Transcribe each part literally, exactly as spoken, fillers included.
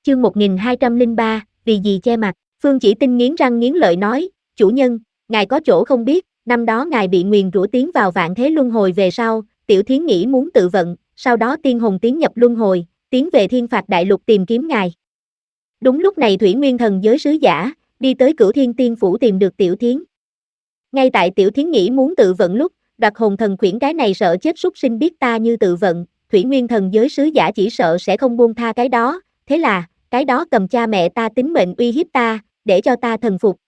Chương một nghìn hai trăm lẻ ba, vì gì che mặt, Phương Chỉ Tinh nghiến răng nghiến lợi nói, chủ nhân, ngài có chỗ không biết, năm đó ngài bị nguyền rủa tiến vào vạn thế luân hồi về sau, tiểu thiến nghĩ muốn tự vận, sau đó tiên hồn tiến nhập luân hồi, tiến về thiên phạt đại lục tìm kiếm ngài. Đúng lúc này Thủy Nguyên Thần giới sứ giả, đi tới Cửu Thiên Tiên Phủ tìm được tiểu thiến. Ngay tại tiểu thiến nghĩ muốn tự vận lúc, Đoạt Hồn Thần khuyển cái này sợ chết súc sinh biết ta như tự vận, Thủy Nguyên Thần giới sứ giả chỉ sợ sẽ không buông tha cái đó, thế là, cái đó cầm cha mẹ ta tính mệnh uy hiếp ta, để cho ta thần phục.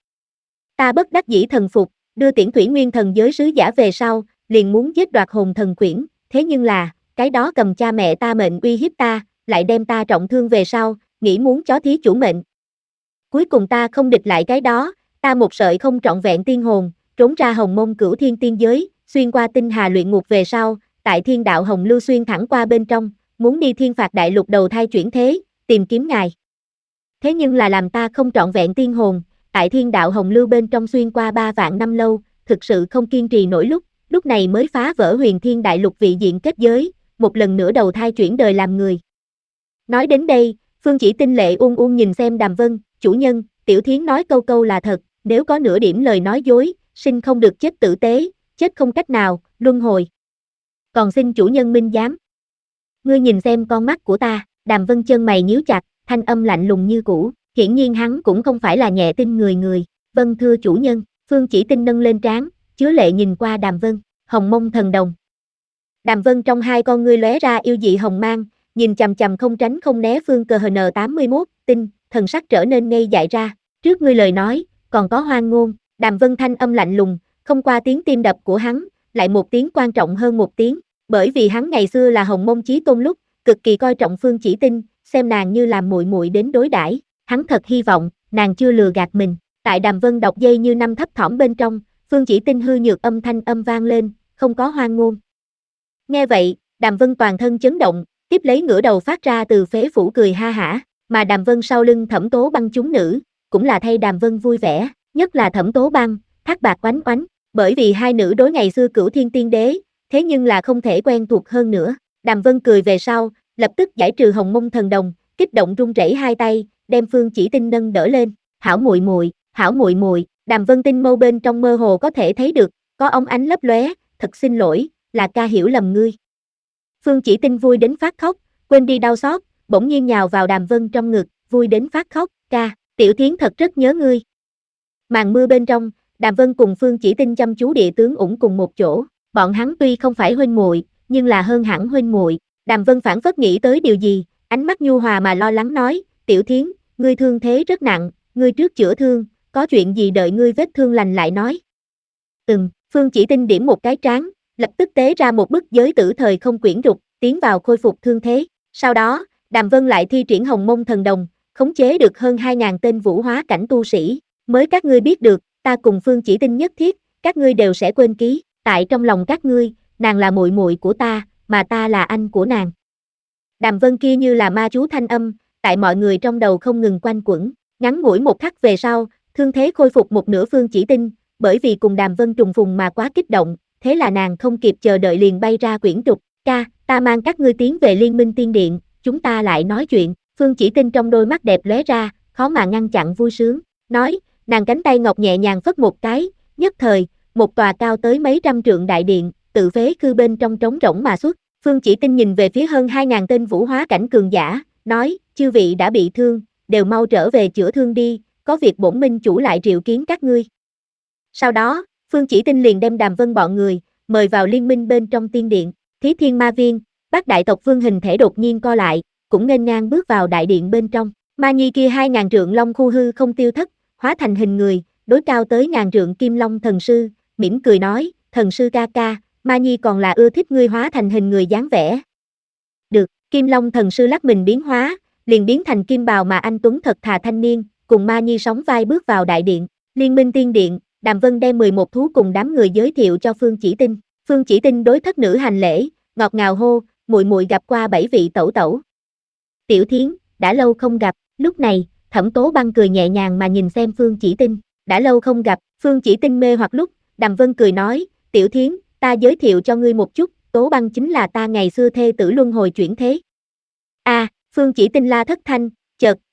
Ta bất đắc dĩ thần phục, đưa tiễn Thủy Nguyên Thần giới sứ giả về sau, liền muốn giết Đoạt Hồn Thần khuyển, thế nhưng là, cái đó cầm cha mẹ ta mệnh uy hiếp ta, lại đem ta trọng thương về sau, nghĩ muốn chó thí chủ mệnh. Cuối cùng ta không địch lại cái đó, ta một sợi không trọn vẹn tiên hồn, trốn ra Hồng Mông Cửu Thiên Tiên giới, xuyên qua tinh hà luyện ngục về sau, tại thiên đạo Hồng Lưu xuyên thẳng qua bên trong, muốn đi thiên phạt đại lục đầu thai chuyển thế, tìm kiếm ngài. Thế nhưng là làm ta không trọn vẹn tiên hồn, tại thiên đạo Hồng Lưu bên trong xuyên qua ba vạn năm lâu, thực sự không kiên trì nổi lúc, lúc này mới phá vỡ huyền thiên đại lục vị diện kết giới, một lần nữa đầu thai chuyển đời làm người. Nói đến đây, Phương Chỉ Tinh lệ uôn uôn nhìn xem Đàm Vân, chủ nhân, tiểu thiến nói câu câu là thật, nếu có nửa điểm lời nói dối, sinh không được chết tử tế, chết không cách nào, luân hồi. Còn xin chủ nhân minh giám. Ngươi nhìn xem con mắt của ta, Đàm Vân chân mày nhíu chặt, thanh âm lạnh lùng như cũ, hiển nhiên hắn cũng không phải là nhẹ tin người người, vâng thưa chủ nhân, Phương Chỉ Tinh nâng lên trán, chứa lệ nhìn qua Đàm Vân, Hồng Mông Thần Đồng. Đàm Vân trong hai con ngươi lóe ra yêu dị hồng mang, nhìn chằm chằm không tránh không né Phương cờ N tám mươi mốt, tinh, thần sắc trở nên ngây dại ra, trước ngươi lời nói, còn có hoang ngôn, Đàm Vân thanh âm lạnh lùng, không qua tiếng tim đập của hắn, lại một tiếng quan trọng hơn một tiếng, bởi vì hắn ngày xưa là Hồng Mông Chí Tôn lúc, cực kỳ coi trọng Phương Chỉ Tinh, xem nàng như làm muội muội đến đối đãi, hắn thật hy vọng, nàng chưa lừa gạt mình, tại Đàm Vân đọc dây như năm thấp thỏm bên trong, Phương Chỉ Tinh hư nhược âm thanh âm vang lên, không có hoang ngôn. Nghe vậy, Đàm Vân toàn thân chấn động, tiếp lấy ngửa đầu phát ra từ phế phủ cười ha hả, mà Đàm Vân sau lưng Thẩm Tố Băng chúng nữ, cũng là thay Đàm Vân vui vẻ, nhất là Thẩm Tố Băng, Thác Bạc Oánh Oánh, bởi vì hai nữ đối ngày xưa Cửu Thiên Tiên Đế, thế nhưng là không thể quen thuộc hơn nữa. Đàm Vân cười về sau, lập tức giải trừ Hồng Mông Thần Đồng, kích động run rẩy hai tay, đem Phương Chỉ Tinh nâng đỡ lên, "Hảo muội muội, hảo muội muội." Đàm Vân tinh mâu bên trong mơ hồ có thể thấy được, có óng ánh lấp lóe, "Thật xin lỗi, là ca hiểu lầm ngươi." Phương Chỉ Tinh vui đến phát khóc, quên đi đau xót, bỗng nhiên nhào vào Đàm Vân trong ngực, vui đến phát khóc, "Ca, tiểu thiến thật rất nhớ ngươi." Màn mưa bên trong, Đàm Vân cùng Phương Chỉ Tinh chăm chú địa tướng ủng cùng một chỗ, bọn hắn tuy không phải huynh muội, nhưng là hơn hẳn huynh muội. Đàm Vân phảng phất nghĩ tới điều gì, ánh mắt nhu hòa mà lo lắng nói, "Tiểu thiến, ngươi thương thế rất nặng, ngươi trước chữa thương, có chuyện gì đợi ngươi vết thương lành lại nói." Ừm, Phương Chỉ Tinh điểm một cái trán, lập tức tế ra một bức giới tử thời không quyển trục, tiến vào khôi phục thương thế. Sau đó, Đàm Vân lại thi triển Hồng Mông Thần Đồng, khống chế được hơn hai nghìn tên vũ hóa cảnh tu sĩ, mới các ngươi biết được, ta cùng Phương Chỉ Tinh nhất thiết, các ngươi đều sẽ quên ký, tại trong lòng các ngươi, nàng là muội muội của ta, mà ta là anh của nàng. Đàm Vân kia như là ma chú thanh âm, tại mọi người trong đầu không ngừng quanh quẩn, ngắn ngủi một khắc về sau, thương thế khôi phục một nửa Phương Chỉ Tinh, bởi vì cùng Đàm Vân trùng phùng mà quá kích động, thế là nàng không kịp chờ đợi liền bay ra quyển trục, "Ca, ta mang các ngươi tiến về Liên Minh Tiên Điện, chúng ta lại nói chuyện." Phương Chỉ Tinh trong đôi mắt đẹp lóe ra, khó mà ngăn chặn vui sướng, nói, nàng cánh tay ngọc nhẹ nhàng phất một cái, nhất thời, một tòa cao tới mấy trăm trượng đại điện, tự phế khư bên trong trống rỗng mà xuất. Phương Chỉ Tinh nhìn về phía hơn hai nghìn tên vũ hóa cảnh cường giả, nói, "Chư vị đã bị thương, đều mau trở về chữa thương đi, có việc bổn minh chủ lại triệu kiến các ngươi." Sau đó, Phương Chỉ Tinh liền đem Đàm Vân bọn người, mời vào liên minh bên trong tiên điện, Thí Thiên Ma Viên, Bát Đại Tộc Vương hình thể đột nhiên co lại, cũng nghênh ngang bước vào đại điện bên trong, Ma Nhi kia hai ngàn trượng long khu hư không tiêu thất, hóa thành hình người, đối cao tới ngàn trượng Kim Long thần sư, mỉm cười nói, "Thần sư ca ca, Ma Nhi còn là ưa thích ngươi hóa thành hình người dáng vẻ." Được, Kim Long thần sư lắc mình biến hóa, liền biến thành kim bào mà anh tuấn thật thà thanh niên, cùng Ma Nhi sóng vai bước vào đại điện, Liên Minh Tiên Điện. Đàm Vân đem mười một thú cùng đám người giới thiệu cho Phương Chỉ Tinh. Phương Chỉ Tinh đối thất nữ hành lễ, ngọt ngào hô, "Muội muội gặp qua bảy vị tẩu tẩu." "Tiểu thiến, đã lâu không gặp." Lúc này, Thẩm Tố Băng cười nhẹ nhàng mà nhìn xem Phương Chỉ Tinh, "Đã lâu không gặp." Phương Chỉ Tinh mê hoặc lúc, Đàm Vân cười nói, "Tiểu thiến, ta giới thiệu cho ngươi một chút, Tố Băng chính là ta ngày xưa thê tử luân hồi chuyển thế." A, Phương Chỉ Tinh la thất thanh, chợt,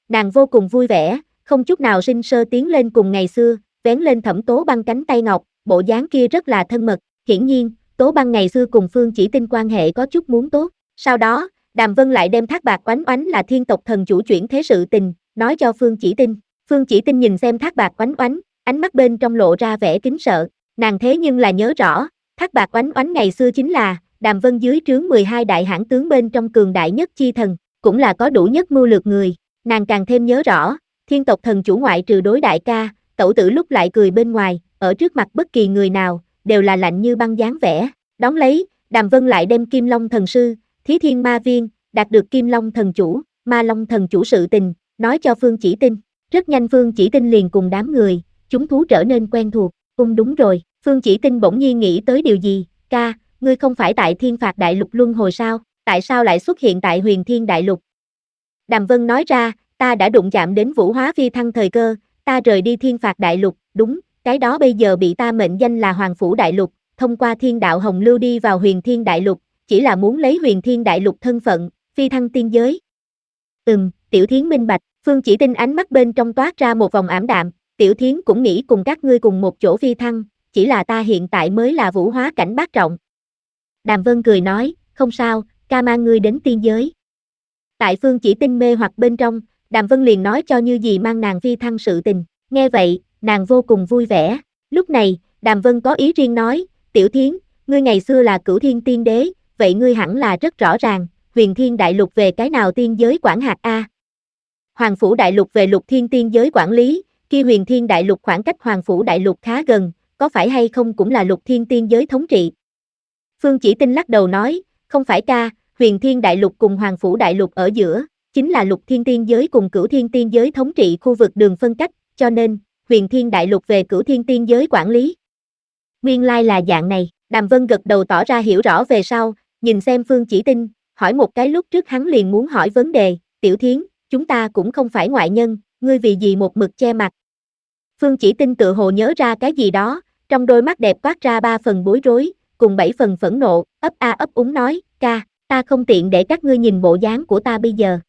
Nàng vô cùng vui vẻ, không chút nào sinh sơ tiến lên cùng ngày xưa, vén lên Thẩm Tố Băng cánh tay ngọc, bộ dáng kia rất là thân mật, hiển nhiên, Tố Băng ngày xưa cùng Phương Chỉ Tinh quan hệ có chút muốn tốt. Sau đó, Đàm Vân lại đem Thác Bạt Oánh Oánh là thiên tộc thần chủ chuyển thế sự tình, nói cho Phương Chỉ Tinh. Phương Chỉ Tinh nhìn xem Thác Bạt Oánh Oánh, ánh mắt bên trong lộ ra vẻ kính sợ, nàng thế nhưng là nhớ rõ, Thác Bạt Oánh Oánh ngày xưa chính là Đàm Vân dưới trướng mười hai đại hãn tướng bên trong cường đại nhất chi thần, cũng là có đủ nhất mưu lược người, nàng càng thêm nhớ rõ, thiên tộc thần chủ ngoại trừ đối đại ca, tẩu tử lúc lại cười bên ngoài, ở trước mặt bất kỳ người nào, đều là lạnh như băng dáng vẻ. Đón lấy, Đàm Vân lại đem Kim Long thần sư, Thí Thiên Ma Viên, đạt được Kim Long thần chủ, Ma Long thần chủ sự tình, nói cho Phương Chỉ Tinh. Rất nhanh Phương Chỉ Tinh liền cùng đám người, chúng thú trở nên quen thuộc. Ung đúng rồi, Phương Chỉ Tinh bỗng nhiên nghĩ tới điều gì, ca, ngươi không phải tại Thiên Phạt Đại Lục luân hồi sao, tại sao lại xuất hiện tại Huyền Thiên Đại Lục? Đàm Vân nói ra, ta đã đụng chạm đến vũ hóa phi thăng thời cơ, ta rời đi Thiên Phạt Đại Lục, đúng, cái đó bây giờ bị ta mệnh danh là Hoàng Phủ Đại Lục, thông qua thiên đạo hồng lưu đi vào Huyền Thiên Đại Lục, chỉ là muốn lấy Huyền Thiên Đại Lục thân phận, phi thăng tiên giới. Ừm, Tiểu Thiến minh bạch, Phương Chỉ Tinh ánh mắt bên trong toát ra một vòng ảm đạm, Tiểu Thiến cũng nghĩ cùng các ngươi cùng một chỗ phi thăng, chỉ là ta hiện tại mới là vũ hóa cảnh bát trọng. Đàm Vân cười nói, không sao, ca mang ngươi đến tiên giới. Tại Phương Chỉ Tinh mê hoặc bên trong, Đàm Vân liền nói cho như gì mang nàng phi thăng sự tình, nghe vậy, nàng vô cùng vui vẻ. Lúc này, Đàm Vân có ý riêng nói, Tiểu Thiến, ngươi ngày xưa là Cửu Thiên Tiên Đế, vậy ngươi hẳn là rất rõ ràng, Huyền Thiên Đại Lục về cái nào tiên giới quản hạt a? Hoàng Phủ Đại Lục về Lục Thiên Tiên giới quản lý, kia Huyền Thiên Đại Lục khoảng cách Hoàng Phủ Đại Lục khá gần, có phải hay không cũng là Lục Thiên Tiên giới thống trị? Phương Chỉ Tinh lắc đầu nói, không phải ca, Huyền Thiên Đại Lục cùng Hoàng Phủ Đại Lục ở giữa, chính là Lục Thiên Tiên giới cùng Cửu Thiên Tiên giới thống trị khu vực đường phân cách, cho nên, Huyền Thiên Đại Lục về Cửu Thiên Tiên giới quản lý. Nguyên lai là dạng này, Đàm Vân gật đầu tỏ ra hiểu rõ về sau, nhìn xem Phương Chỉ Tinh, hỏi một cái lúc trước hắn liền muốn hỏi vấn đề, Tiểu Thiến, chúng ta cũng không phải ngoại nhân, ngươi vì gì một mực che mặt. Phương Chỉ Tinh tự hồ nhớ ra cái gì đó, trong đôi mắt đẹp toát ra ba phần bối rối, cùng bảy phần phẫn nộ, ấp a ấp úng nói, ca, ta không tiện để các ngươi nhìn bộ dáng của ta bây giờ,